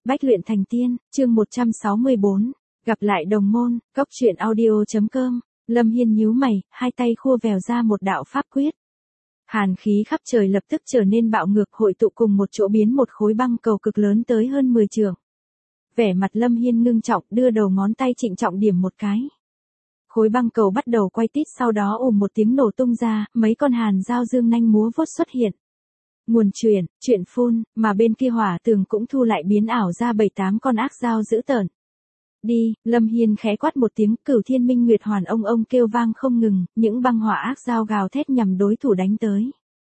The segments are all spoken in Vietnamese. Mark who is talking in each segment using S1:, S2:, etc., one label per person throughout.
S1: Bách luyện thành tiên, chương 164, gặp lại đồng môn, góc truyện audio.com, Lâm Hiên nhíu mày, hai tay khua vèo ra một đạo pháp quyết. Hàn khí khắp trời lập tức trở nên bạo ngược hội tụ cùng một chỗ biến một khối băng cầu cực lớn tới hơn 10 trượng. Vẻ mặt Lâm Hiên ngưng trọng đưa đầu ngón tay trịnh trọng điểm một cái. Khối băng cầu bắt đầu quay tít sau đó một tiếng nổ tung ra, mấy con hàn dao dương nanh múa vuốt xuất hiện. Nguồn chuyện phun, mà bên kia hỏa tường cũng thu lại biến ảo ra 7-8 con ác dao dữ tợn. Đi, Lâm Hiên khẽ quát một tiếng, Cửu Thiên Minh Nguyệt Hoàn ông kêu vang không ngừng, những băng hỏa ác dao gào thét nhằm đối thủ đánh tới.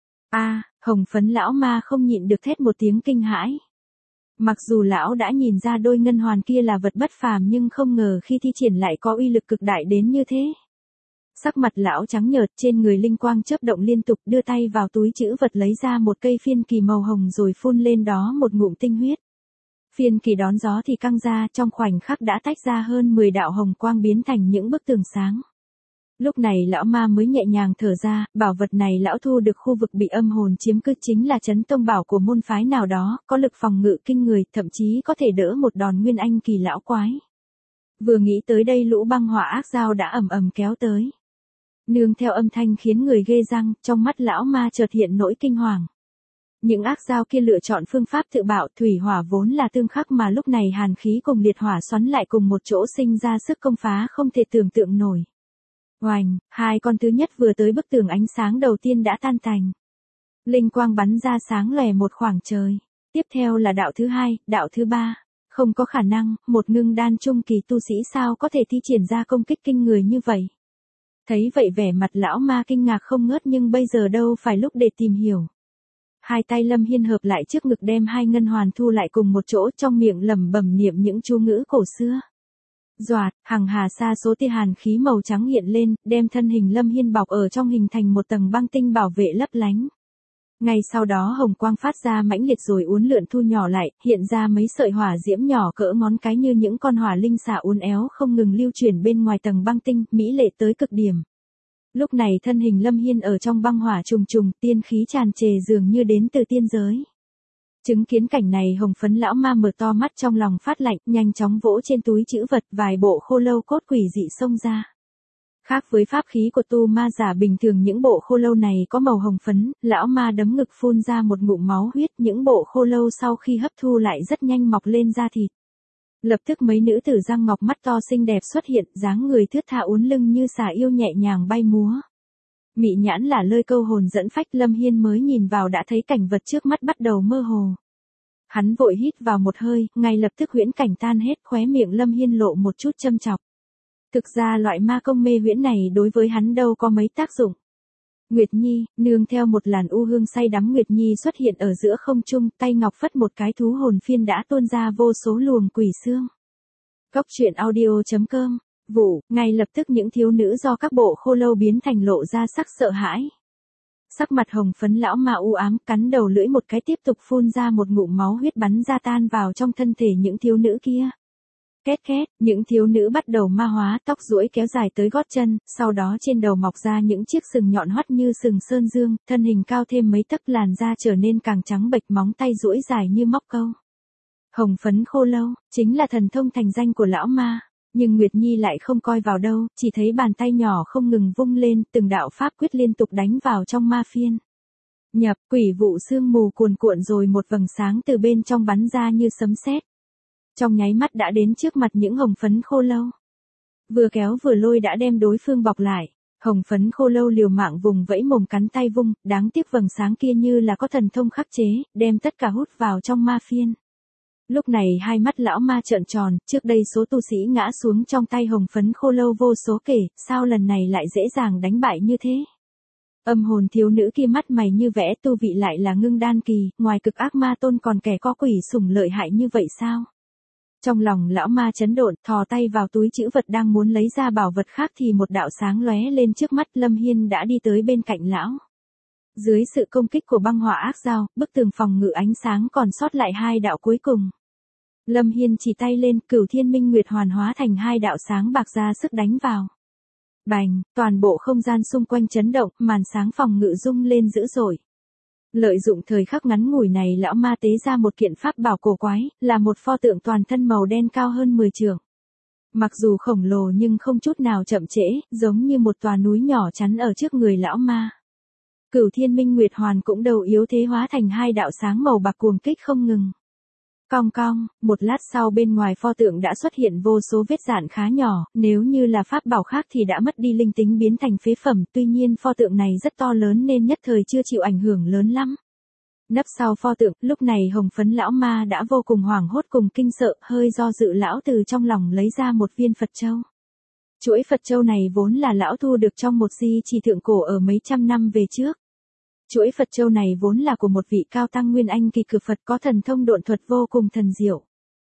S1: Hồng phấn lão ma không nhịn được thét một tiếng kinh hãi. Mặc dù lão đã nhìn ra đôi ngân hoàn kia là vật bất phàm nhưng không ngờ khi thi triển lại có uy lực cực đại đến như thế. Sắc mặt lão trắng nhợt, trên người linh quang chớp động liên tục, đưa tay vào túi trữ vật lấy ra một cây phiên kỳ màu hồng rồi phun lên đó một ngụm tinh huyết. Phiên kỳ đón gió thì căng ra, trong khoảnh khắc đã tách ra hơn 10 đạo hồng quang biến thành những bức tường sáng. Lúc này lão ma mới nhẹ nhàng thở ra, bảo vật này lão thu được khu vực bị âm hồn chiếm cứ chính là trấn tông bảo của môn phái nào đó, có lực phòng ngự kinh người, thậm chí có thể đỡ một đòn nguyên anh kỳ lão quái. Vừa nghĩ tới đây lũ băng hỏa ác dao đã ầm kéo tới. Nương theo âm thanh khiến người ghê răng, trong mắt lão ma chợt hiện nỗi kinh hoàng. Những ác dao kia lựa chọn phương pháp tự bạo, thủy hỏa vốn là tương khắc mà lúc này hàn khí cùng liệt hỏa xoắn lại cùng một chỗ sinh ra sức công phá không thể tưởng tượng nổi. Oành, hai con thứ nhất vừa tới bức tường ánh sáng đầu tiên đã tan tành. Linh quang bắn ra sáng lòe một khoảng trời. Tiếp theo là đạo thứ hai, đạo thứ ba. Không có khả năng, một ngưng đan trung kỳ tu sĩ sao có thể thi triển ra công kích kinh người như vậy. Thấy vậy vẻ mặt lão ma kinh ngạc không ngớt nhưng bây giờ đâu phải lúc để tìm hiểu. Hai tay Lâm Hiên hợp lại trước ngực đem hai ngân hoàn thu lại cùng một chỗ, trong miệng lẩm bẩm niệm những chú ngữ cổ xưa. Doạt, hằng hà sa số tia hàn khí màu trắng hiện lên, đem thân hình Lâm Hiên bọc ở trong hình thành một tầng băng tinh bảo vệ lấp lánh. Ngay sau đó hồng quang phát ra mãnh liệt rồi uốn lượn thu nhỏ lại, hiện ra mấy sợi hỏa diễm nhỏ cỡ ngón cái như những con hỏa linh xà uốn éo không ngừng lưu chuyển bên ngoài tầng băng tinh, mỹ lệ tới cực điểm. Lúc này thân hình Lâm Hiên ở trong băng hỏa trùng trùng, tiên khí tràn trề dường như đến từ tiên giới. Chứng kiến cảnh này hồng phấn lão ma mở to mắt trong lòng phát lạnh, nhanh chóng vỗ trên túi trữ vật, vài bộ khô lâu cốt quỷ dị xông ra. Khác với pháp khí của tu ma giả bình thường, những bộ khô lâu này có màu hồng phấn, lão ma đấm ngực phun ra một ngụm máu huyết, những bộ khô lâu sau khi hấp thu lại rất nhanh mọc lên da thịt. Lập tức mấy nữ tử răng ngọc mắt to xinh đẹp xuất hiện, dáng người thướt tha uốn lưng như xà yêu nhẹ nhàng bay múa. Mị nhãn là lơi câu hồn dẫn phách, Lâm Hiên mới nhìn vào đã thấy cảnh vật trước mắt bắt đầu mơ hồ. Hắn vội hít vào một hơi, ngay lập tức huyễn cảnh tan hết, khóe miệng Lâm Hiên lộ một chút châm chọc. Thực ra loại ma công mê huyễn này đối với hắn đâu có mấy tác dụng. Nguyệt Nhi, nương theo một làn u hương say đắm Nguyệt Nhi xuất hiện ở giữa không trung, tay ngọc phất một cái thú hồn phiên đã tuôn ra vô số luồng quỷ xương. Góc truyện audio.com, vụ, ngay lập tức những thiếu nữ do các bộ khô lâu biến thành lộ ra sắc sợ hãi. Sắc mặt hồng phấn lão ma u ám, cắn đầu lưỡi một cái tiếp tục phun ra một ngụm máu huyết bắn ra tan vào trong thân thể những thiếu nữ kia. Két két, những thiếu nữ bắt đầu ma hóa, tóc duỗi kéo dài tới gót chân, sau đó trên đầu mọc ra những chiếc sừng nhọn hoắt như sừng sơn dương, thân hình cao thêm mấy tấc, làn da trở nên càng trắng bệch, móng tay duỗi dài như móc câu. Hồng phấn khô lâu, chính là thần thông thành danh của lão ma, nhưng Nguyệt Nhi lại không coi vào đâu, chỉ thấy bàn tay nhỏ không ngừng vung lên, từng đạo pháp quyết liên tục đánh vào trong ma phiên. Nhập, quỷ vụ sương mù cuồn cuộn rồi một vầng sáng từ bên trong bắn ra như sấm sét. Trong nháy mắt đã đến trước mặt những hồng phấn khô lâu. Vừa kéo vừa lôi đã đem đối phương bọc lại. Hồng phấn khô lâu liều mạng vùng vẫy mồm cắn tay vung, đáng tiếc vầng sáng kia như là có thần thông khắc chế, đem tất cả hút vào trong ma phiên. Lúc này hai mắt lão ma trợn tròn, trước đây số tu sĩ ngã xuống trong tay hồng phấn khô lâu vô số kể, sao lần này lại dễ dàng đánh bại như thế. Âm hồn thiếu nữ kia mắt mày như vẽ, tu vị lại là ngưng đan kỳ, ngoài cực ác ma tôn còn kẻ có quỷ sủng lợi hại như vậy sao? Trong lòng lão ma chấn động, thò tay vào túi trữ vật đang muốn lấy ra bảo vật khác thì một đạo sáng lóe lên trước mắt, Lâm Hiên đã đi tới bên cạnh lão. Dưới sự công kích của băng hỏa ác dao, bức tường phòng ngự ánh sáng còn sót lại hai đạo cuối cùng. Lâm Hiên chỉ tay lên, Cửu Thiên Minh Nguyệt Hoàn hóa thành hai đạo sáng bạc ra sức đánh vào. Bành, toàn bộ không gian xung quanh chấn động, màn sáng phòng ngự rung lên dữ dội. Lợi dụng thời khắc ngắn ngủi này lão ma tế ra một kiện pháp bảo cổ quái, là một pho tượng toàn thân màu đen cao hơn 10 trượng. Mặc dù khổng lồ nhưng không chút nào chậm trễ, giống như một tòa núi nhỏ chắn ở trước người lão ma. Cửu Thiên Minh Nguyệt Hoàn cũng đầu yếu thế hóa thành hai đạo sáng màu bạc cuồng kích không ngừng. Cong cong, một lát sau bên ngoài pho tượng đã xuất hiện vô số vết rạn khá nhỏ, nếu như là pháp bảo khác thì đã mất đi linh tính biến thành phế phẩm, tuy nhiên pho tượng này rất to lớn nên nhất thời chưa chịu ảnh hưởng lớn lắm. Nấp sau pho tượng, lúc này hồng phấn lão ma đã vô cùng hoảng hốt cùng kinh sợ, hơi do dự lão từ trong lòng lấy ra một viên Phật châu. Chuỗi Phật châu này vốn là lão thu được trong một di chỉ thượng cổ ở mấy trăm năm về trước. Chuỗi Phật châu này vốn là của một vị cao tăng Nguyên Anh kỳ cực Phật có thần thông độn thuật vô cùng thần diệu.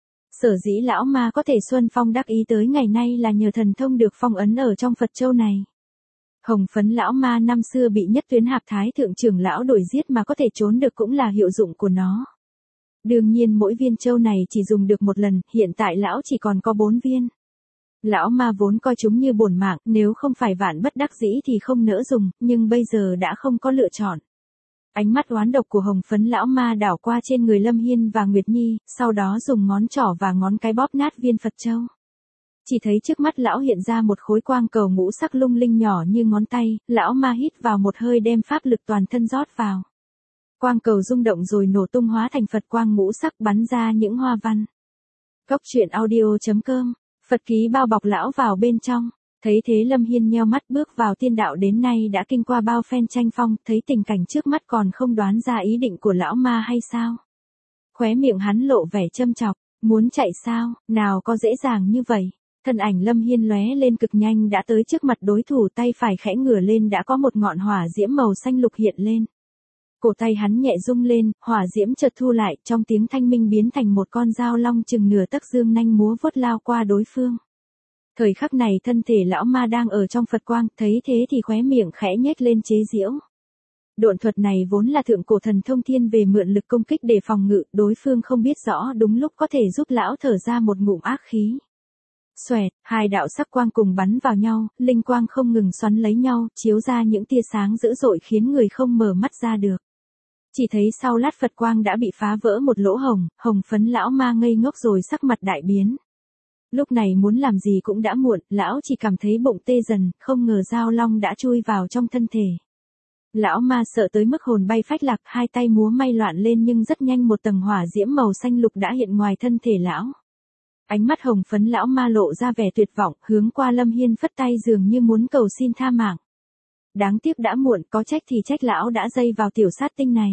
S1: Sở dĩ lão ma có thể xuân phong đắc ý tới ngày nay là nhờ thần thông được phong ấn ở trong Phật châu này. Hồng phấn lão ma năm xưa bị Nhất Tuyến Hạc Thái thượng trưởng lão đuổi giết mà có thể trốn được cũng là hiệu dụng của nó. Đương nhiên mỗi viên châu này chỉ dùng được một lần, hiện tại lão chỉ còn có 4 viên. Lão ma vốn coi chúng như bổn mạng, nếu không phải vạn bất đắc dĩ thì không nỡ dùng, nhưng bây giờ đã không có lựa chọn. Ánh mắt oán độc của hồng phấn lão ma đảo qua trên người Lâm Hiên và Nguyệt Nhi, sau đó dùng ngón trỏ và ngón cái bóp nát viên Phật châu. Chỉ thấy trước mắt lão hiện ra một khối quang cầu ngũ sắc lung linh nhỏ như ngón tay, lão ma hít vào một hơi đem pháp lực toàn thân rót vào. Quang cầu rung động rồi nổ tung hóa thành Phật quang ngũ sắc bắn ra những hoa văn. Cốc truyện audio.com, Phật ký bao bọc lão vào bên trong. Thấy thế Lâm Hiên nheo mắt bước vào tiên đạo đến nay đã kinh qua bao phen tranh phong, thấy tình cảnh trước mắt còn không đoán ra ý định của lão ma hay sao. Khóe miệng hắn lộ vẻ châm chọc, muốn chạy sao, nào có dễ dàng như vậy. Thân ảnh Lâm Hiên lóe lên cực nhanh đã tới trước mặt đối thủ, tay phải khẽ ngửa lên đã có một ngọn hỏa diễm màu xanh lục hiện lên. Cổ tay hắn nhẹ rung lên, hỏa diễm chợt thu lại, trong tiếng thanh minh biến thành một con dao long chừng nửa tấc dương nanh múa vuốt lao qua đối phương. Thời khắc này thân thể lão ma đang ở trong Phật quang, thấy thế thì khóe miệng khẽ nhếch lên chế giễu. Độn thuật này vốn là thượng cổ thần thông thiên về mượn lực công kích để phòng ngự, đối phương không biết rõ đúng lúc có thể giúp lão thở ra một ngụm ác khí. Xoẹt, hai đạo sắc quang cùng bắn vào nhau, linh quang không ngừng xoắn lấy nhau, chiếu ra những tia sáng dữ dội khiến người không mở mắt ra được. Chỉ thấy sau lát Phật quang đã bị phá vỡ một lỗ hồng, hồng phấn lão ma ngây ngốc rồi sắc mặt đại biến. Lúc này muốn làm gì cũng đã muộn, lão chỉ cảm thấy bụng tê dần, không ngờ dao long đã chui vào trong thân thể. Lão ma sợ tới mức hồn bay phách lạc, hai tay múa may loạn lên nhưng rất nhanh một tầng hỏa diễm màu xanh lục đã hiện ngoài thân thể lão. Ánh mắt hồng phấn lão ma lộ ra vẻ tuyệt vọng, hướng qua Lâm Hiên phất tay dường như muốn cầu xin tha mạng. Đáng tiếc đã muộn, có trách thì trách lão đã dây vào tiểu sát tinh này.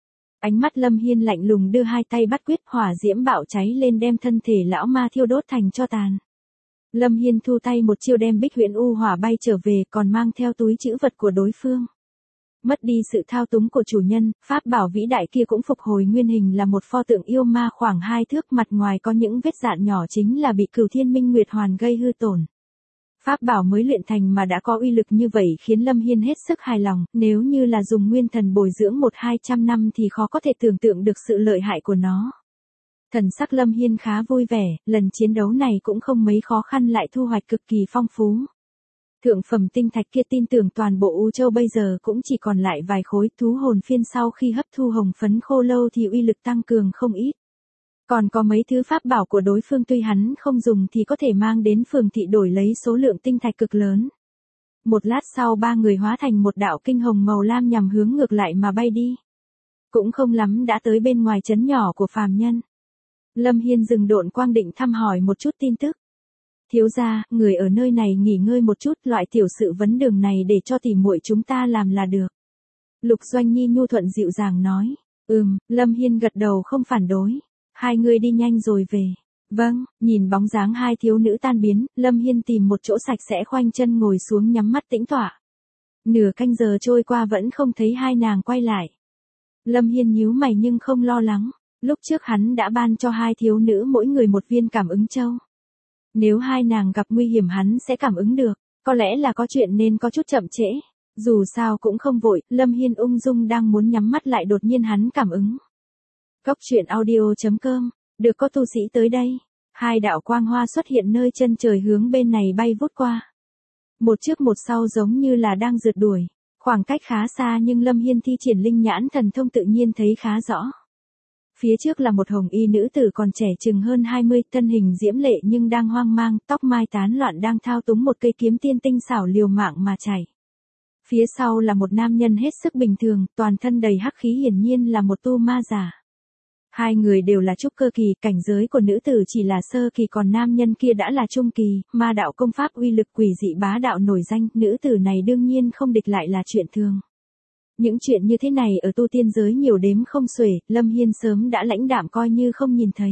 S1: Ánh mắt Lâm Hiên lạnh lùng đưa hai tay bắt quyết, hỏa diễm bạo cháy lên đem thân thể lão ma thiêu đốt thành tro tàn. Lâm Hiên thu tay một chiêu đem Bích Huyễn U Hỏa bay trở về, còn mang theo túi trữ vật của đối phương. Mất đi sự thao túng của chủ nhân, pháp bảo vĩ đại kia cũng phục hồi nguyên hình là một pho tượng yêu ma khoảng 2 thước, mặt ngoài có những vết rạn nhỏ chính là bị Cửu Thiên Minh Nguyệt Hoàn gây hư tổn. Pháp bảo mới luyện thành mà đã có uy lực như vậy khiến Lâm Hiên hết sức hài lòng, nếu như là dùng nguyên thần bồi dưỡng 100-200 năm thì khó có thể tưởng tượng được sự lợi hại của nó. Thần sắc Lâm Hiên khá vui vẻ, lần chiến đấu này cũng không mấy khó khăn lại thu hoạch cực kỳ phong phú. Thượng phẩm tinh thạch kia tin tưởng toàn bộ U Châu bây giờ cũng chỉ còn lại vài khối, thú hồn phiên sau khi hấp thu hồng phấn khô lâu thì uy lực tăng cường không ít. Còn có mấy thứ pháp bảo của đối phương tuy hắn không dùng thì có thể mang đến phường thị đổi lấy số lượng tinh thạch cực lớn. Một lát sau ba người hóa thành một đạo kinh hồng màu lam nhằm hướng ngược lại mà bay đi. Cũng không lắm đã tới bên ngoài trấn nhỏ của phàm nhân. Lâm Hiên dừng độn quang định thăm hỏi một chút tin tức. Thiếu gia, người ở nơi này nghỉ ngơi một chút, loại tiểu sự vấn đường này để cho tỉ muội chúng ta làm là được. Lục Doanh Nhi nhu thuận dịu dàng nói. Lâm Hiên gật đầu không phản đối. Hai người đi nhanh rồi về. Vâng, nhìn bóng dáng hai thiếu nữ tan biến, Lâm Hiên tìm một chỗ sạch sẽ khoanh chân ngồi xuống nhắm mắt tĩnh tọa. Nửa canh giờ trôi qua vẫn không thấy hai nàng quay lại. Lâm Hiên nhíu mày nhưng không lo lắng. Lúc trước hắn đã ban cho hai thiếu nữ mỗi người một viên cảm ứng châu. Nếu hai nàng gặp nguy hiểm hắn sẽ cảm ứng được, có lẽ là có chuyện nên có chút chậm trễ. Dù sao cũng không vội, Lâm Hiên ung dung đang muốn nhắm mắt lại đột nhiên hắn cảm ứng. Cốc truyện audio.com, được có tu sĩ tới đây. Hai đạo quang hoa xuất hiện nơi chân trời hướng bên này bay vút qua. Một trước một sau giống như là đang rượt đuổi. Khoảng cách khá xa nhưng Lâm Hiên thi triển linh nhãn thần thông tự nhiên thấy khá rõ. Phía trước là một hồng y nữ tử còn trẻ chừng hơn 20, thân hình diễm lệ nhưng đang hoang mang, tóc mai tán loạn đang thao túng một cây kiếm tiên tinh xảo liều mạng mà chạy. Phía sau là một nam nhân hết sức bình thường, toàn thân đầy hắc khí, hiển nhiên là một tu ma giả. Hai người đều là trúc cơ kỳ, cảnh giới của nữ tử chỉ là sơ kỳ, còn nam nhân kia đã là trung kỳ, ma đạo công pháp uy lực quỷ dị bá đạo nổi danh, nữ tử này đương nhiên không địch lại là chuyện thường. Những chuyện như thế này ở tu tiên giới nhiều đếm không xuể, Lâm Hiên sớm đã lãnh đạm coi như không nhìn thấy.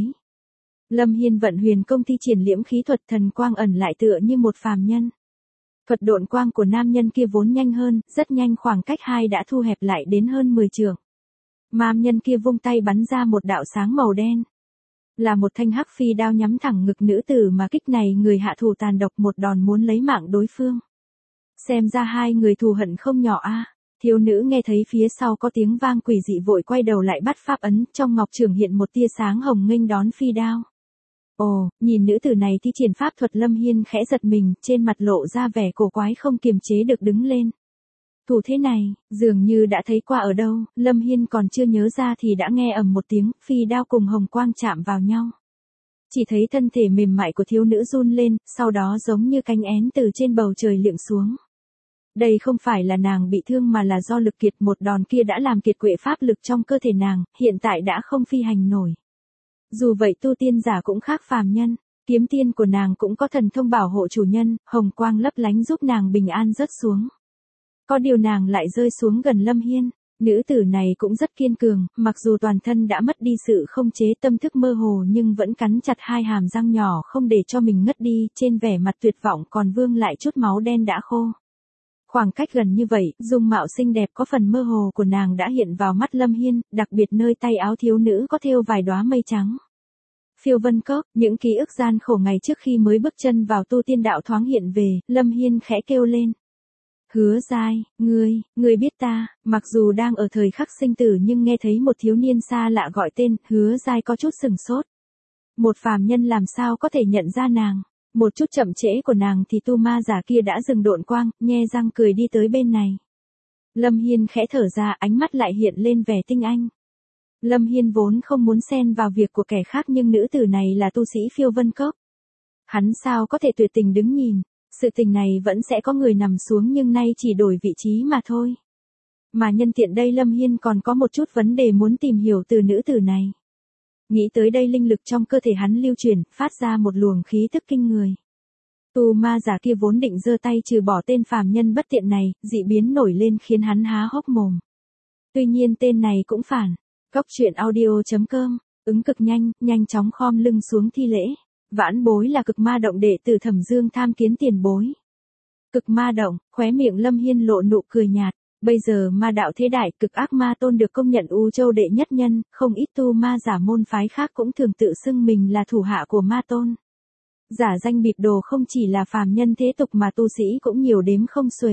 S1: Lâm Hiên vận huyền công thi triển liễm khí thuật, thần quang ẩn lại tựa như một phàm nhân. Thuật độn quang của nam nhân kia vốn nhanh hơn, rất nhanh khoảng cách hai đã thu hẹp lại đến hơn 10 trượng. Nam nhân kia vung tay bắn ra một đạo sáng màu đen. Là một thanh hắc phi đao nhắm thẳng ngực nữ tử, mà kích này người hạ thủ tàn độc, một đòn muốn lấy mạng đối phương. Xem ra hai người thù hận không nhỏ a. Thiếu nữ nghe thấy phía sau có tiếng vang quỷ dị vội quay đầu lại bắt pháp ấn, trong ngọc trường hiện một tia sáng hồng nghênh đón phi đao. Ồ, nhìn nữ tử này thi triển pháp thuật, Lâm Hiên khẽ giật mình, trên mặt lộ ra vẻ cổ quái không kiềm chế được đứng lên. Thủ thế này, dường như đã thấy qua ở đâu, Lâm Hiên còn chưa nhớ ra thì đã nghe ầm một tiếng, phi đao cùng hồng quang chạm vào nhau. Chỉ thấy thân thể mềm mại của thiếu nữ run lên, sau đó giống như cánh én từ trên bầu trời liệng xuống. Đây không phải là nàng bị thương mà là do lực kiệt, một đòn kia đã làm kiệt quệ pháp lực trong cơ thể nàng, hiện tại đã không phi hành nổi. Dù vậy tu tiên giả cũng khác phàm nhân, kiếm tiên của nàng cũng có thần thông bảo hộ chủ nhân, hồng quang lấp lánh giúp nàng bình an rớt xuống. Có điều nàng lại rơi xuống gần Lâm Hiên, nữ tử này cũng rất kiên cường, mặc dù toàn thân đã mất đi sự không chế, tâm thức mơ hồ nhưng vẫn cắn chặt hai hàm răng nhỏ không để cho mình ngất đi, trên vẻ mặt tuyệt vọng còn vương lại chút máu đen đã khô. Khoảng cách gần như vậy, dung mạo xinh đẹp có phần mơ hồ của nàng đã hiện vào mắt Lâm Hiên, đặc biệt nơi tay áo thiếu nữ có thêu vài đóa mây trắng. Phiêu vân cốc, những ký ức gian khổ ngày trước khi mới bước chân vào tu tiên đạo thoáng hiện về, Lâm Hiên khẽ kêu lên. Hứa Giai, ngươi biết ta, mặc dù đang ở thời khắc sinh tử nhưng nghe thấy một thiếu niên xa lạ gọi tên, Hứa Giai có chút sừng sốt. Một phàm nhân làm sao có thể nhận ra nàng. Một chút chậm trễ của nàng thì tu ma giả kia đã dừng độn quang, nhe răng cười đi tới bên này. Lâm Hiên khẽ thở ra, ánh mắt lại hiện lên vẻ tinh anh. Lâm Hiên vốn không muốn xen vào việc của kẻ khác nhưng nữ tử này là tu sĩ Phiêu Vân Cốc. Hắn sao có thể tuyệt tình đứng nhìn, sự tình này vẫn sẽ có người nằm xuống nhưng nay chỉ đổi vị trí mà thôi. Mà nhân tiện đây Lâm Hiên còn có một chút vấn đề muốn tìm hiểu từ nữ tử này. Nghĩ tới đây linh lực trong cơ thể hắn lưu chuyển, phát ra một luồng khí tức kinh người. Tu ma giả kia vốn định giơ tay trừ bỏ tên phàm nhân bất tiện này, dị biến nổi lên khiến hắn há hốc mồm. Tuy nhiên tên này cũng phản. Cốc truyện audio.com, ứng cực nhanh chóng khom lưng xuống thi lễ. Vãn bối là Cực Ma Động đệ tử Thẩm Dương tham kiến tiền bối. Cực Ma Động, khóe miệng Lâm Hiên lộ nụ cười nhạt. Bây giờ ma đạo thế đại, Cực Ác Ma Tôn được công nhận U Châu đệ nhất nhân, không ít tu ma giả môn phái khác cũng thường tự xưng mình là thủ hạ của Ma Tôn. Giả danh bịp đồ không chỉ là phàm nhân thế tục mà tu sĩ cũng nhiều đếm không xuể.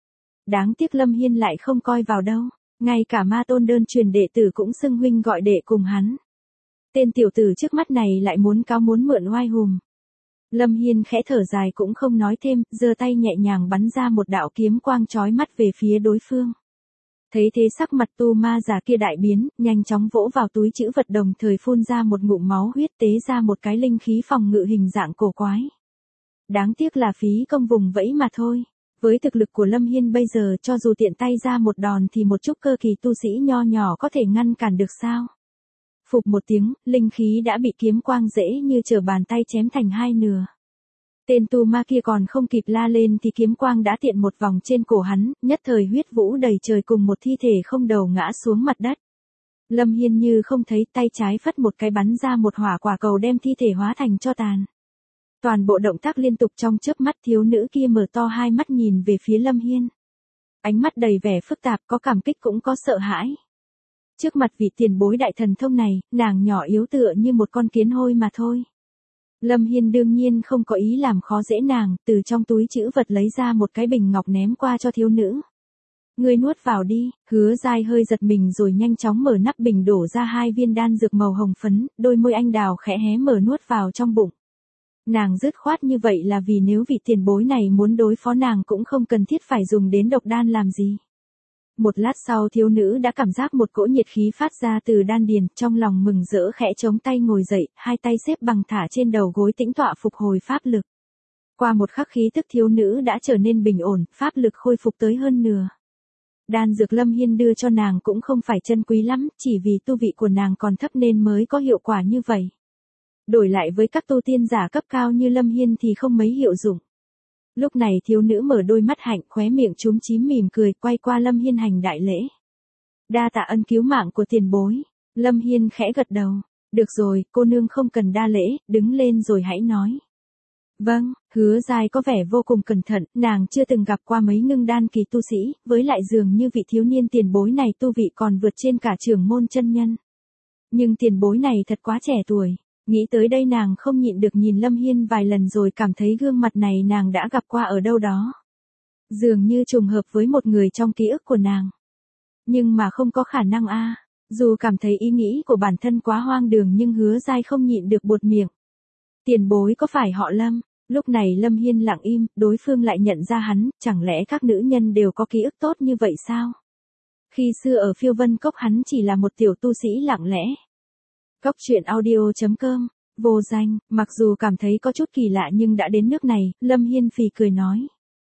S1: Đáng tiếc Lâm Hiên lại không coi vào đâu, ngay cả Ma Tôn đơn truyền đệ tử cũng xưng huynh gọi đệ cùng hắn. Tên tiểu tử trước mắt này lại muốn cáo muốn mượn oai hùm. Lâm Hiên khẽ thở dài cũng không nói thêm, giơ tay nhẹ nhàng bắn ra một đạo kiếm quang chói mắt về phía đối phương. Thấy thế sắc mặt tu ma giả kia đại biến, nhanh chóng vỗ vào túi trữ vật đồng thời phun ra một ngụm máu huyết, tế ra một cái linh khí phòng ngự hình dạng cổ quái. Đáng tiếc là phí công vùng vẫy mà thôi. Với thực lực của Lâm Hiên bây giờ cho dù tiện tay ra một đòn thì một chút cơ kỳ tu sĩ nho nhỏ có thể ngăn cản được sao? Phụp một tiếng, linh khí đã bị kiếm quang dễ như trở bàn tay chém thành hai nửa. Tên tu ma kia còn không kịp la lên thì kiếm quang đã tiện một vòng trên cổ hắn, nhất thời huyết vũ đầy trời cùng một thi thể không đầu ngã xuống mặt đất. Lâm Hiên như không thấy, tay trái phất một cái bắn ra một hỏa quả cầu đem thi thể hóa thành tro tàn. Toàn bộ động tác liên tục trong chớp mắt, thiếu nữ kia mở to hai mắt nhìn về phía Lâm Hiên. Ánh mắt đầy vẻ phức tạp, có cảm kích cũng có sợ hãi. Trước mặt vị tiền bối đại thần thông này, nàng nhỏ yếu tựa như một con kiến hôi mà thôi. Lâm Hiên đương nhiên không có ý làm khó dễ nàng, từ trong túi trữ vật lấy ra một cái bình ngọc ném qua cho thiếu nữ. Ngươi nuốt vào đi. Hứa Giai hơi giật mình rồi nhanh chóng mở nắp bình đổ ra 2 viên đan dược màu hồng phấn, đôi môi anh đào khẽ hé mở nuốt vào trong bụng. Nàng dứt khoát như vậy là vì nếu vị tiền bối này muốn đối phó nàng cũng không cần thiết phải dùng đến độc đan làm gì. Một lát sau thiếu nữ đã cảm giác một cỗ nhiệt khí phát ra từ đan điền, trong lòng mừng rỡ khẽ chống tay ngồi dậy, hai tay xếp bằng thả trên đầu gối tĩnh tọa phục hồi pháp lực. Qua một khắc khí tức thiếu nữ đã trở nên bình ổn, pháp lực khôi phục tới hơn nửa. Đan dược Lâm Hiên đưa cho nàng cũng không phải chân quý lắm, chỉ vì tu vị của nàng còn thấp nên mới có hiệu quả như vậy. Đổi lại với các tu tiên giả cấp cao như Lâm Hiên thì không mấy hiệu dụng. Lúc này thiếu nữ mở đôi mắt hạnh, khóe miệng chúm chím mỉm cười, quay qua Lâm Hiên hành đại lễ. Đa tạ ân cứu mạng của tiền bối. Lâm Hiên khẽ gật đầu. Được rồi, cô nương không cần đa lễ, đứng lên rồi hãy nói. Vâng, Hứa Giai có vẻ vô cùng cẩn thận, nàng chưa từng gặp qua mấy ngưng đan kỳ tu sĩ, với lại dường như vị thiếu niên tiền bối này tu vị còn vượt trên cả trưởng môn chân nhân. Nhưng tiền bối này thật quá trẻ tuổi. Nghĩ tới đây nàng không nhịn được nhìn Lâm Hiên vài lần rồi cảm thấy gương mặt này nàng đã gặp qua ở đâu đó. Dường như trùng hợp với một người trong ký ức của nàng. Nhưng mà không có khả năng a. Dù cảm thấy ý nghĩ của bản thân quá hoang đường nhưng Hứa Giai không nhịn được buột miệng. Tiền bối có phải họ Lâm? Lúc này Lâm Hiên lặng im, đối phương lại nhận ra hắn, chẳng lẽ các nữ nhân đều có ký ức tốt như vậy sao? Khi xưa ở Phiêu Vân Cốc hắn chỉ là một tiểu tu sĩ lặng lẽ. Cốc truyện audio.com, vô danh, mặc dù cảm thấy có chút kỳ lạ nhưng đã đến nước này, Lâm Hiên phì cười nói.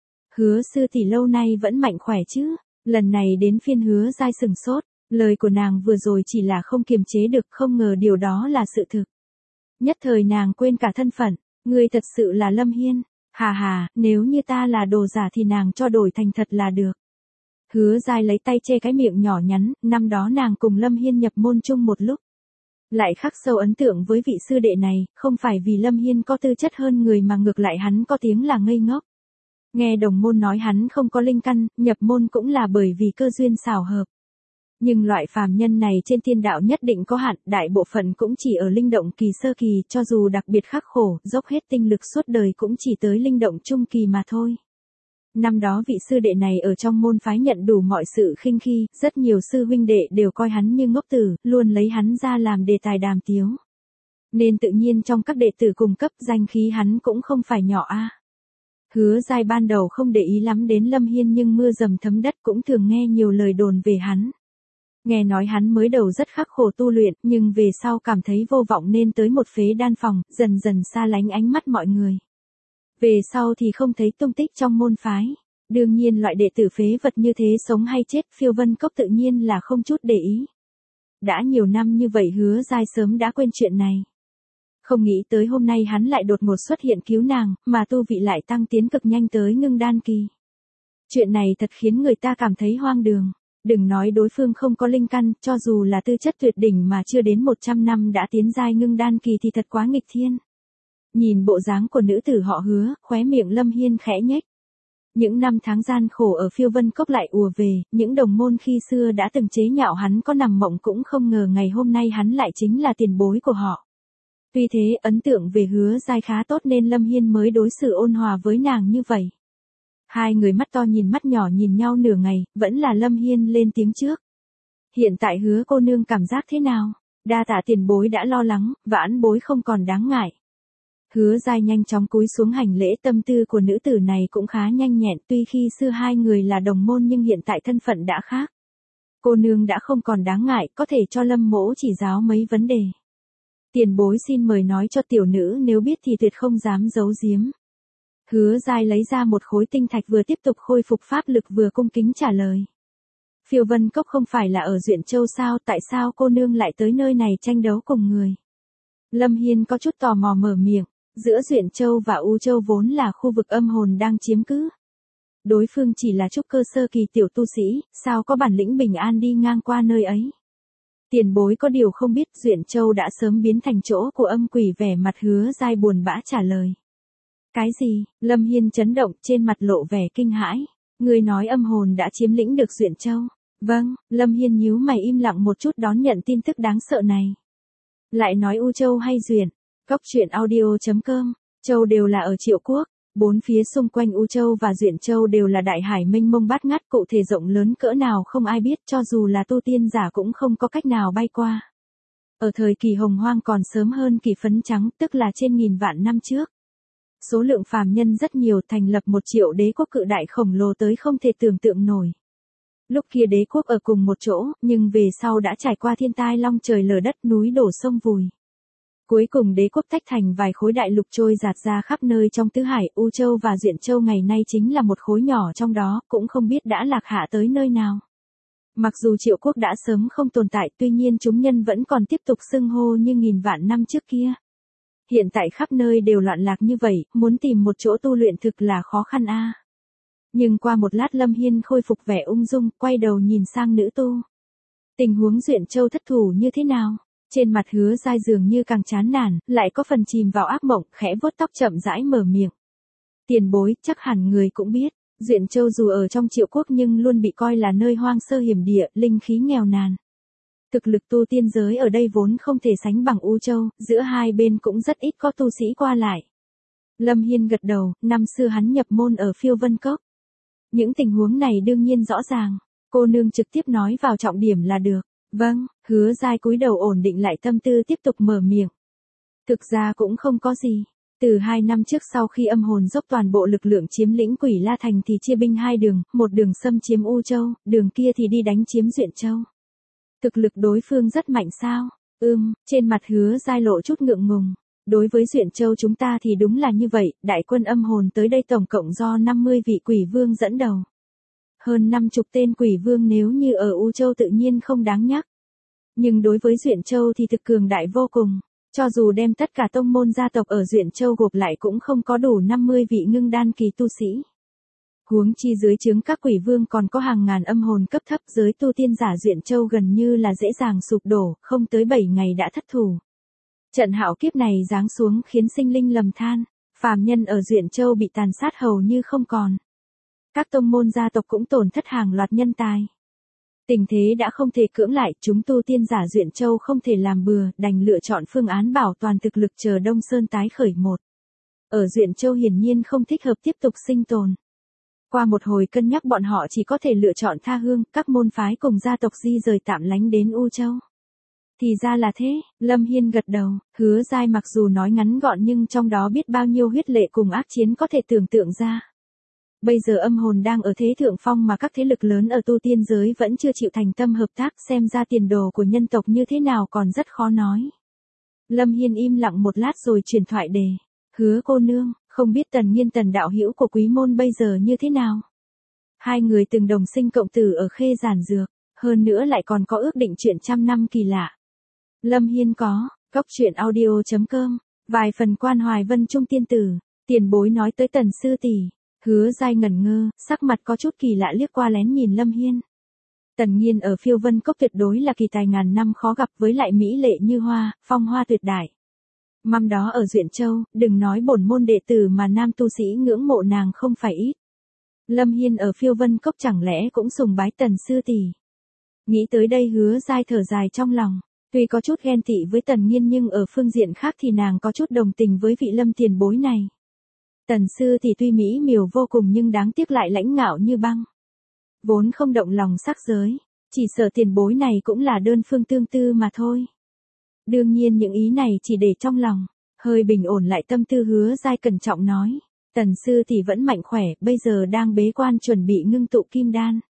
S1: Hứa sư tỷ lâu nay vẫn mạnh khỏe chứ, lần này đến phiên Hứa Giai sừng sốt, lời của nàng vừa rồi chỉ là không kiềm chế được, không ngờ điều đó là sự thực. Nhất thời nàng quên cả thân phận, ngươi thật sự là Lâm Hiên, hà hà, nếu như ta là đồ giả thì nàng cho đổi thành thật là được. Hứa Giai lấy tay che cái miệng nhỏ nhắn, năm đó nàng cùng Lâm Hiên nhập môn chung một lúc. Lại khắc sâu ấn tượng với vị sư đệ này, không phải vì Lâm Hiên có tư chất hơn người mà ngược lại hắn có tiếng là ngây ngốc. Nghe đồng môn nói hắn không có linh căn, nhập môn cũng là bởi vì cơ duyên xảo hợp. Nhưng loại phàm nhân này trên thiên đạo nhất định có hạn, đại bộ phận cũng chỉ ở linh động kỳ sơ kỳ, cho dù đặc biệt khắc khổ, dốc hết tinh lực suốt đời cũng chỉ tới linh động trung kỳ mà thôi. Năm đó vị sư đệ này ở trong môn phái nhận đủ mọi sự khinh khi, rất nhiều sư huynh đệ đều coi hắn như ngốc tử, luôn lấy hắn ra làm đề tài đàm tiếu. Nên tự nhiên trong các đệ tử cùng cấp danh khí hắn cũng không phải nhỏ a. Hứa Giai ban đầu không để ý lắm đến Lâm Hiên nhưng mưa dầm thấm đất cũng thường nghe nhiều lời đồn về hắn. Nghe nói hắn mới đầu rất khắc khổ tu luyện, nhưng về sau cảm thấy vô vọng nên tới một phế đan phòng, dần dần xa lánh ánh mắt mọi người. Về sau thì không thấy tung tích trong môn phái. Đương nhiên loại đệ tử phế vật như thế sống hay chết Phiêu Vân Cốc tự nhiên là không chút để ý. Đã nhiều năm như vậy Hứa Giai sớm đã quên chuyện này. Không nghĩ tới hôm nay hắn lại đột ngột xuất hiện cứu nàng, mà tu vị lại tăng tiến cực nhanh tới ngưng đan kỳ. Chuyện này thật khiến người ta cảm thấy hoang đường. Đừng nói đối phương không có linh căn, cho dù là tư chất tuyệt đỉnh mà chưa đến 100 năm đã tiến giai ngưng đan kỳ thì thật quá nghịch thiên. Nhìn bộ dáng của nữ tử họ Hứa, khóe miệng Lâm Hiên khẽ nhếch. Những năm tháng gian khổ ở Phiêu Vân Cốc lại ùa về, những đồng môn khi xưa đã từng chế nhạo hắn có nằm mộng cũng không ngờ ngày hôm nay hắn lại chính là tiền bối của họ. Tuy thế ấn tượng về Hứa Giai khá tốt nên Lâm Hiên mới đối xử ôn hòa với nàng như vậy. Hai người mắt to nhìn mắt nhỏ nhìn nhau nửa ngày, vẫn là Lâm Hiên lên tiếng trước. Hiện tại Hứa cô nương cảm giác thế nào? Đa tạ tiền bối đã lo lắng, vãn bối không còn đáng ngại. Hứa Giai nhanh chóng cúi xuống hành lễ, tâm tư của nữ tử này cũng khá nhanh nhẹn, tuy khi xưa hai người là đồng môn nhưng hiện tại thân phận đã khác. Cô nương đã không còn đáng ngại, có thể cho Lâm mỗ chỉ giáo mấy vấn đề. Tiền bối xin mời nói cho tiểu nữ, nếu biết thì tuyệt không dám giấu giếm. Hứa Giai lấy ra một khối tinh thạch vừa tiếp tục khôi phục pháp lực vừa cung kính trả lời. Phiêu Vân Cốc không phải là ở Duyện Châu sao, tại sao cô nương lại tới nơi này tranh đấu cùng người? Lâm Hiên có chút tò mò mở miệng, giữa Duyện Châu và U Châu vốn là khu vực âm hồn đang chiếm cứ. Đối phương chỉ là trúc cơ sơ kỳ tiểu tu sĩ, sao có bản lĩnh bình an đi ngang qua nơi ấy? Tiền bối có điều không biết Duyện Châu đã sớm biến thành chỗ của âm quỷ, vẻ mặt Hứa Giai buồn bã trả lời. Cái gì? Lâm Hiên chấn động, trên mặt lộ vẻ kinh hãi. Người nói âm hồn đã chiếm lĩnh được Duyện Châu. Vâng, Lâm Hiên nhíu mày im lặng một chút đón nhận tin tức đáng sợ này. Lại nói U Châu hay Duyện, Cốc truyện audio.com, Châu đều là ở Triệu Quốc. Bốn phía xung quanh U Châu và Duyện Châu đều là đại hải mênh mông bát ngát, cụ thể rộng lớn cỡ nào không ai biết, cho dù là tu tiên giả cũng không có cách nào bay qua. Ở thời kỳ hồng hoang còn sớm hơn kỳ phấn trắng, tức là trên nghìn vạn năm trước. Số lượng phàm nhân rất nhiều, thành lập một triệu đế quốc cự đại khổng lồ tới không thể tưởng tượng nổi. Lúc kia đế quốc ở cùng một chỗ, nhưng về sau đã trải qua thiên tai long trời lở đất, núi đổ sông vùi. Cuối cùng đế quốc tách thành vài khối đại lục trôi dạt ra khắp nơi trong tứ hải. U Châu và Duyện Châu ngày nay chính là một khối nhỏ trong đó, cũng không biết đã lạc hạ tới nơi nào. Mặc dù Triệu quốc đã sớm không tồn tại, tuy nhiên chúng nhân vẫn còn tiếp tục xưng hô như nghìn vạn năm trước kia. Hiện tại khắp nơi đều loạn lạc như vậy, muốn tìm một chỗ tu luyện thực là khó khăn a. Nhưng qua một lát Lâm Hiên khôi phục vẻ ung dung, quay đầu nhìn sang nữ tu. Tình huống Duyện Châu thất thủ như thế nào? Trên mặt Hứa Giai dường như càng chán nản, lại có phần chìm vào ác mộng, khẽ vuốt tóc chậm rãi mở miệng. Tiền bối, chắc hẳn người cũng biết, Duyện Châu dù ở trong Triệu quốc nhưng luôn bị coi là nơi hoang sơ hiểm địa, linh khí nghèo nàn. Thực lực tu tiên giới ở đây vốn không thể sánh bằng U Châu, giữa hai bên cũng rất ít có tu sĩ qua lại. Lâm Hiên gật đầu, năm xưa hắn nhập môn ở Phiêu Vân Cốc. Những tình huống này đương nhiên rõ ràng, cô nương trực tiếp nói vào trọng điểm là được. Vâng, Hứa Giai cúi đầu ổn định lại tâm tư tiếp tục mở miệng. Thực ra cũng không có gì. Từ 2 năm trước sau khi âm hồn dốc toàn bộ lực lượng chiếm lĩnh Quỷ La Thành thì chia binh hai đường, một đường xâm chiếm U Châu, đường kia thì đi đánh chiếm Duyện Châu. Thực lực đối phương rất mạnh sao? Trên mặt Hứa Giai lộ chút ngượng ngùng. Đối với Duyện Châu chúng ta thì đúng là như vậy, đại quân âm hồn tới đây tổng cộng do 50 vị quỷ vương dẫn đầu. Hơn 50 tên quỷ vương nếu như ở U Châu tự nhiên không đáng nhắc. Nhưng đối với Duyện Châu thì thực cường đại vô cùng. Cho dù đem tất cả tông môn gia tộc ở Duyện Châu gộp lại cũng không có đủ 50 vị ngưng đan kỳ tu sĩ. Huống chi dưới trướng các quỷ vương còn có hàng ngàn âm hồn cấp thấp, giới tu tiên giả Duyện Châu gần như là dễ dàng sụp đổ, không tới 7 ngày đã thất thủ. Trận hạo kiếp này giáng xuống khiến sinh linh lầm than, phàm nhân ở Duyện Châu bị tàn sát hầu như không còn. Các tông môn gia tộc cũng tổn thất hàng loạt nhân tài. Tình thế đã không thể cưỡng lại, chúng tu tiên giả Duyện Châu không thể làm bừa, đành lựa chọn phương án bảo toàn thực lực chờ Đông Sơn tái khởi một. Ở Duyện Châu hiển nhiên không thích hợp tiếp tục sinh tồn. Qua một hồi cân nhắc bọn họ chỉ có thể lựa chọn tha hương, các môn phái cùng gia tộc di rời tạm lánh đến U Châu. Thì ra là thế, Lâm Hiên gật đầu, Hứa Giai mặc dù nói ngắn gọn nhưng trong đó biết bao nhiêu huyết lệ cùng ác chiến có thể tưởng tượng ra. Bây giờ âm hồn đang ở thế thượng phong mà các thế lực lớn ở tu tiên giới vẫn chưa chịu thành tâm hợp tác, xem ra tiền đồ của nhân tộc như thế nào còn rất khó nói. Lâm Hiên im lặng một lát rồi chuyển thoại đề. Hứa cô nương, không biết Tần Nghiên Tần đạo hữu của quý môn bây giờ như thế nào? Hai người từng đồng sinh cộng tử ở Khê Giản Dược, hơn nữa lại còn có ước định chuyện trăm năm kỳ lạ. Lâm Hiên có, Cốc Truyện Audio.com, vài phần Quan Hoài Vân Trung tiên tử, tiền bối nói tới Tần sư tỷ. Hứa Giai ngẩn ngơ, sắc mặt có chút kỳ lạ liếc qua lén nhìn Lâm Hiên. Tần Nghiên ở Phiêu Vân Cốc tuyệt đối là kỳ tài ngàn năm khó gặp, với lại mỹ lệ như hoa, phong hoa tuyệt đại. Năm đó ở Duyện Châu, đừng nói bổn môn đệ tử mà nam tu sĩ ngưỡng mộ nàng không phải ít. Lâm Hiên ở Phiêu Vân Cốc chẳng lẽ cũng sùng bái Tần sư tỷ. Nghĩ tới đây Hứa Giai thở dài trong lòng. Tuy có chút ghen tị với Tần Nghiên nhưng ở phương diện khác thì nàng có chút đồng tình với vị Lâm tiền bối này. Tần sư thì tuy mỹ miều vô cùng nhưng đáng tiếc lại lãnh ngạo như băng. Vốn không động lòng sắc giới, chỉ sợ tiền bối này cũng là đơn phương tương tư mà thôi. Đương nhiên những ý này chỉ để trong lòng, hơi bình ổn lại tâm tư Hứa Giai cẩn trọng nói. Tần sư thì vẫn mạnh khỏe, bây giờ đang bế quan chuẩn bị ngưng tụ kim đan.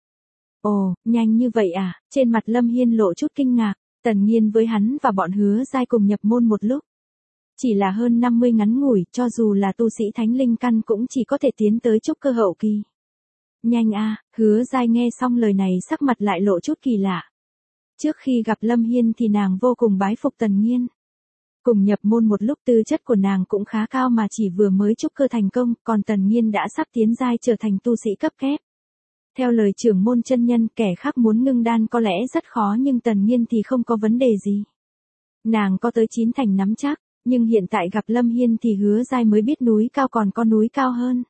S1: Ồ, nhanh như vậy à? Trên mặt Lâm Hiên lộ chút kinh ngạc. Tần Nghiên với hắn và bọn Hứa Giai cùng nhập môn một lúc. Chỉ là hơn 50 ngắn ngủi, cho dù là tu sĩ thánh linh căn cũng chỉ có thể tiến tới trúc cơ hậu kỳ. Nhanh a, Hứa Giai nghe xong lời này sắc mặt lại lộ chút kỳ lạ. Trước khi gặp Lâm Hiên thì nàng vô cùng bái phục Tần Nghiên. Cùng nhập môn một lúc tư chất của nàng cũng khá cao mà chỉ vừa mới trúc cơ thành công, còn Tần Nghiên đã sắp tiến giai trở thành tu sĩ cấp kép. Theo lời trưởng môn chân nhân, kẻ khác muốn ngưng đan có lẽ rất khó nhưng Tần Nghiên thì không có vấn đề gì. Nàng có tới 9 thành nắm chắc, nhưng hiện tại gặp Lâm Hiên thì Hứa Giai mới biết núi cao còn có núi cao hơn.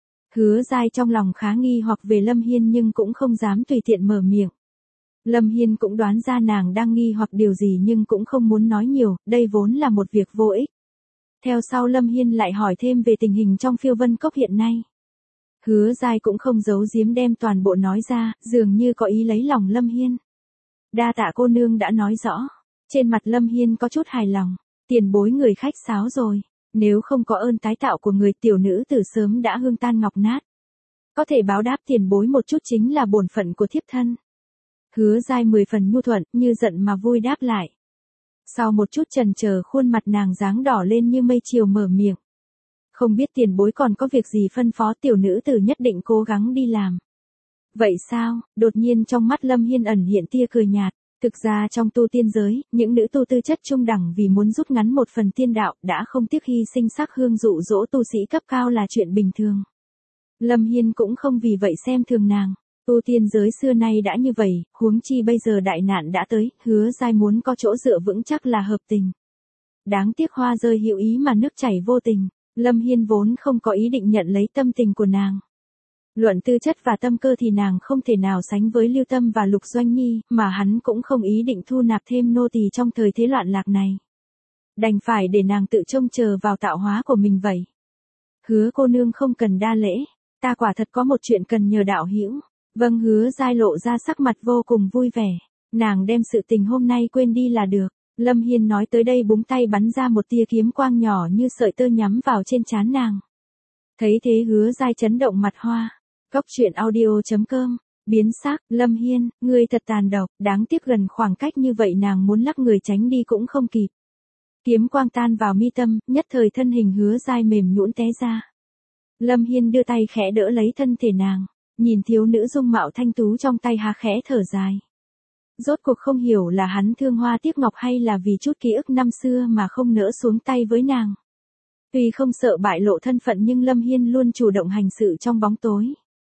S1: Hứa Giai trong lòng khá nghi hoặc về Lâm Hiên nhưng cũng không dám tùy tiện mở miệng. Lâm Hiên cũng đoán ra nàng đang nghi hoặc điều gì nhưng cũng không muốn nói nhiều, đây vốn là một việc vô ích. Theo sau Lâm Hiên lại hỏi thêm về tình hình trong Phiêu Vân Cốc hiện nay. Hứa Giai cũng không giấu giếm đem toàn bộ nói ra, dường như có ý lấy lòng Lâm Hiên. Đa tạ cô nương đã nói rõ. Trên mặt Lâm Hiên có chút hài lòng. Tiền bối người khách sáo rồi. Nếu không có ơn tái tạo của người tiểu nữ từ sớm đã hương tan ngọc nát. có thể báo đáp tiền bối một chút chính là bổn phận của thiếp thân. Hứa Giai 10 phần nhu thuận, như giận mà vui đáp lại. Sau một chút chần chờ, khuôn mặt nàng dáng đỏ lên như mây chiều, mở miệng. Không biết tiền bối còn có việc gì phân phó, tiểu nữ tử nhất định cố gắng đi làm. Vậy sao? Đột nhiên trong mắt Lâm Hiên ẩn hiện tia cười nhạt. Thực ra trong tu tiên giới, những nữ tu tư chất trung đẳng vì muốn rút ngắn một phần tiên đạo đã không tiếc hy sinh sắc hương dụ dỗ tu sĩ cấp cao là chuyện bình thường. Lâm Hiên cũng không vì vậy xem thường nàng. Tu tiên giới xưa nay đã như vậy, huống chi bây giờ đại nạn đã tới, Hứa Giai muốn có chỗ dựa vững chắc là hợp tình. Đáng tiếc hoa rơi hữu ý mà nước chảy vô tình, Lâm Hiên vốn không có ý định nhận lấy tâm tình của nàng. Luận tư chất và tâm cơ thì nàng không thể nào sánh với Lưu Tâm và Lục Doanh Nhi, mà hắn cũng không ý định thu nạp thêm nô tỳ trong thời thế loạn lạc này. Đành phải để nàng tự trông chờ vào tạo hóa của mình vậy. Hứa cô nương không cần đa lễ, ta quả thật có một chuyện cần nhờ đạo hữu. Vâng. Hứa Giai lộ ra sắc mặt vô cùng vui vẻ, nàng đem sự tình hôm nay quên đi là được. Lâm Hiên nói tới đây búng tay bắn ra một tia kiếm quang nhỏ như sợi tơ nhắm vào trên trán nàng. Thấy thế Hứa Giai chấn động mặt hoa. Cốc truyện audio.com, biến sắc, Lâm Hiên, ngươi thật tàn độc, đáng tiếc gần khoảng cách như vậy nàng muốn lắc người tránh đi cũng không kịp. Kiếm quang tan vào mi tâm, nhất thời thân hình Hứa Giai mềm nhũn té ra. Lâm Hiên đưa tay khẽ đỡ lấy thân thể nàng, nhìn thiếu nữ dung mạo thanh tú trong tay há khẽ thở dài. Rốt cuộc không hiểu là hắn thương hoa tiếc ngọc hay là vì chút ký ức năm xưa mà không nỡ xuống tay với nàng. Tuy không sợ bại lộ thân phận nhưng Lâm Hiên luôn chủ động hành sự trong bóng tối.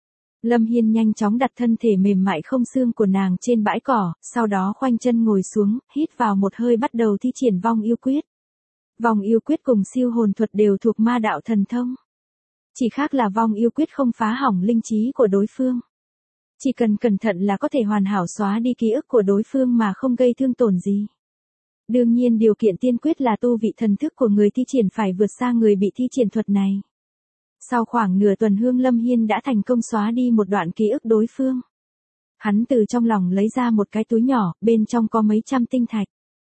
S1: Lâm Hiên nhanh chóng đặt thân thể mềm mại không xương của nàng trên bãi cỏ, sau đó khoanh chân ngồi xuống, hít vào một hơi bắt đầu thi triển vong yêu quyết. Vong yêu quyết cùng siêu hồn thuật đều thuộc ma đạo thần thông. Chỉ khác là vong yêu quyết không phá hỏng linh trí của đối phương. Chỉ cần cẩn thận là có thể hoàn hảo xóa đi ký ức của đối phương mà không gây thương tổn gì. Đương nhiên điều kiện tiên quyết là tu vị thần thức của người thi triển phải vượt xa người bị thi triển thuật này. Sau khoảng nửa tuần Lâm Hiên đã thành công xóa đi một đoạn ký ức đối phương. Hắn từ trong lòng lấy ra một cái túi nhỏ, bên trong có mấy trăm tinh thạch.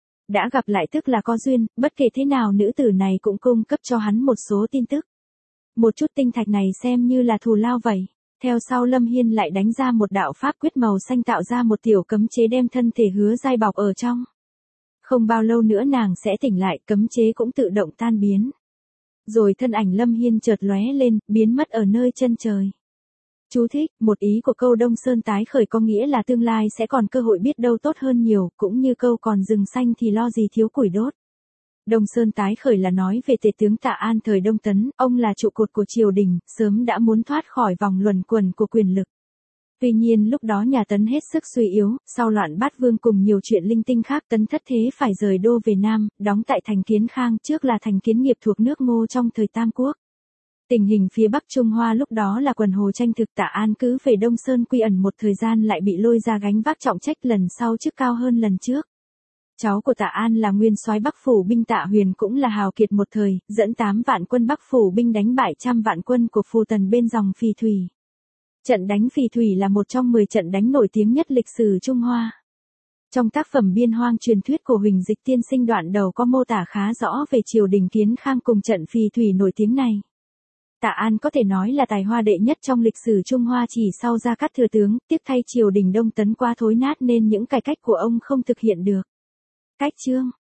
S1: Đã gặp lại tức là có duyên, bất kể thế nào nữ tử này cũng cung cấp cho hắn một số tin tức. Một chút tinh thạch này xem như là thù lao vậy. Theo sau Lâm Hiên lại đánh ra một đạo pháp quyết màu xanh tạo ra một tiểu cấm chế đem thân thể Hứa Giai bọc ở trong. Không bao lâu nữa nàng sẽ tỉnh lại, cấm chế cũng tự động tan biến. Rồi thân ảnh Lâm Hiên chợt lóe lên, biến mất ở nơi chân trời. Chú thích, một ý của câu Đông Sơn tái khởi có nghĩa là tương lai sẽ còn cơ hội biết đâu tốt hơn nhiều, cũng như câu còn rừng xanh thì lo gì thiếu củi đốt. Đông Sơn tái khởi là nói về tể tướng Tạ An thời Đông Tấn, ông là trụ cột của triều đình, sớm đã muốn thoát khỏi vòng luẩn quẩn của quyền lực. Tuy nhiên lúc đó nhà Tấn hết sức suy yếu, sau loạn bát vương cùng nhiều chuyện linh tinh khác Tấn thất thế phải rời đô về Nam, đóng tại thành Kiến Khang, trước là thành Kiến Nghiệp thuộc nước Ngô trong thời Tam Quốc. Tình hình phía Bắc Trung Hoa lúc đó là quần hồ tranh thực, Tạ An cứ về Đông Sơn quy ẩn một thời gian lại bị lôi ra gánh vác trọng trách, lần sau chức cao hơn lần trước. Cháu của Tạ An là nguyên soái Bắc phủ binh Tạ Huyền cũng là hào kiệt một thời, dẫn 8 vạn quân Bắc phủ binh đánh bại trăm vạn quân của Phù Tần bên dòng Phì Thủy. Trận đánh Phì Thủy là một trong 10 trận đánh nổi tiếng nhất lịch sử Trung Hoa. Trong tác phẩm Biên Hoang truyền thuyết của Huỳnh Dịch tiên sinh đoạn đầu có mô tả khá rõ về triều đình Kiến Khang cùng trận Phì Thủy nổi tiếng này. Tạ An có thể nói là tài hoa đệ nhất trong lịch sử Trung Hoa, chỉ sau Gia Cát thừa tướng, tiếc thay triều đình Đông Tấn quá thối nát nên những cải cách của ông không thực hiện được. Cách chương